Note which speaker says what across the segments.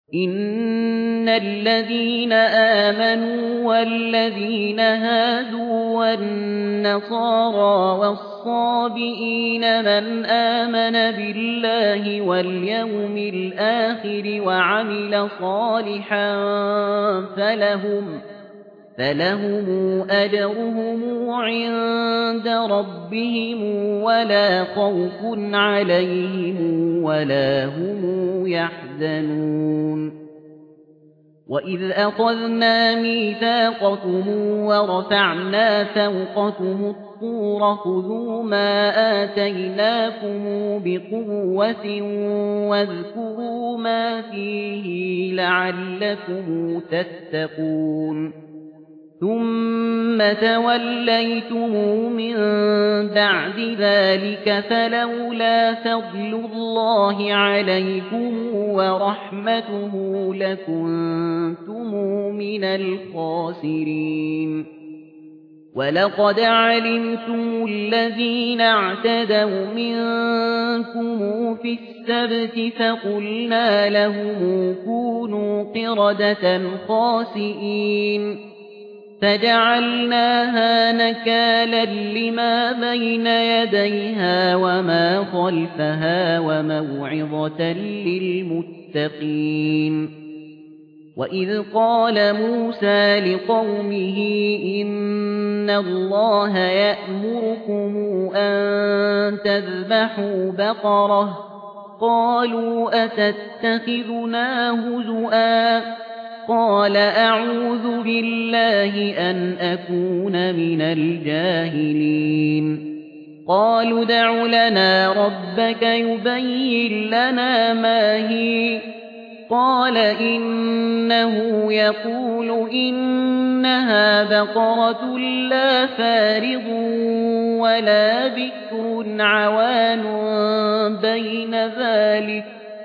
Speaker 1: إِنَّ الَّذِينَ آمَنُوا وَالَّذِينَ هَادُوا وَالنَّصَارَىٰ وَالصَّابِئِينَ مَنْ آمَنَ بِاللَّهِ وَالْيَوْمِ الْآخِرِ وَعَمِلَ صَالِحًا فَلَهُمْ أَجْرُهُمْ عِندَ رَبِّهِمْ وَلَا خَوْفٌ عَلَيْهِمْ وَلَا هُمْ يَحْزَنُونَ وَإِذْ أَخَذْنَا مِيثَاقَكُمْ وَرَفَعْنَا فَوْقَكُمُ الطُّورَ خُذُوا مَا آتَيْنَاكُم بِقُوَّةٍ وَاذْكُرُوا مَا فِيهِ لَعَلَّكُمْ تَتَّقُونَ ثُمَّ تَوَلَّيْتُمْ مِن بَعْدِ ذَلِكَ فَلَوْلَا فَضْلُ اللَّهِ عَلَيْكُمْ وَرَحْمَتُهُ لَكُنتُمْ مِنَ الْخَاسِرِينَ وَلَقَدْ عَلِمْتُمُ الَّذِينَ اعْتَدَوْا مِنكُمْ فِي السَّبْتِ فَقُلْنَا لَهُمْ كُونُوا قِرَدَةً خَاسِئِينَ فَجَعَلْنَاهَا نَكَالًا لِّمَا بَيْنَ يَدَيْهَا وَمَا خَلْفَهَا وَمَوْعِظَةً لِّلْمُتَّقِينَ وَإِذْ قَالَ مُوسَىٰ لِقَوْمِهِ إِنَّ اللَّهَ يَأْمُرُكُمْ أَن تَذْبَحُوا بَقَرَةً قَالُوا أَتَتَّخِذُنَا هُزُوًا قَالَ أَعُوذُ بِاللَّهِ أَنْ أَكُونَ مِنَ الْجَاهِلِينَ قَالُوا ادْعُ لَنَا رَبَّكَ يُبَيِّن لَّنَا مَا هِيَ قَالَ إِنَّهُ يَقُولُ إِنَّهَا بَقَرَةٌ لَّا فَارِضٌ وَلَا بِكْرٌ عَوَانٌ بَيْنَ ذَٰلِكَ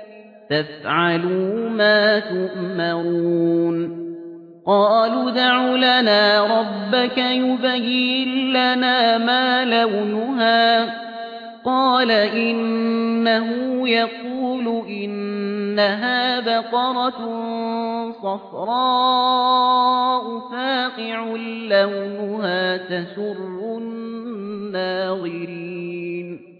Speaker 1: فَافْعَلُوا مَا تُؤْمَرُونَ قَالُوا ادْعُ لَنَا رَبَّكَ يُبَيِّن لَّنَا مَا لَوْنُهَا قَالَ إِنَّهُ يَقُولُ إِنَّهَا بَقَرَةٌ صَفْرَاءُ فَاقِعٌ لَّوْنُهَا تَسُرُّ النَّاظِرِينَ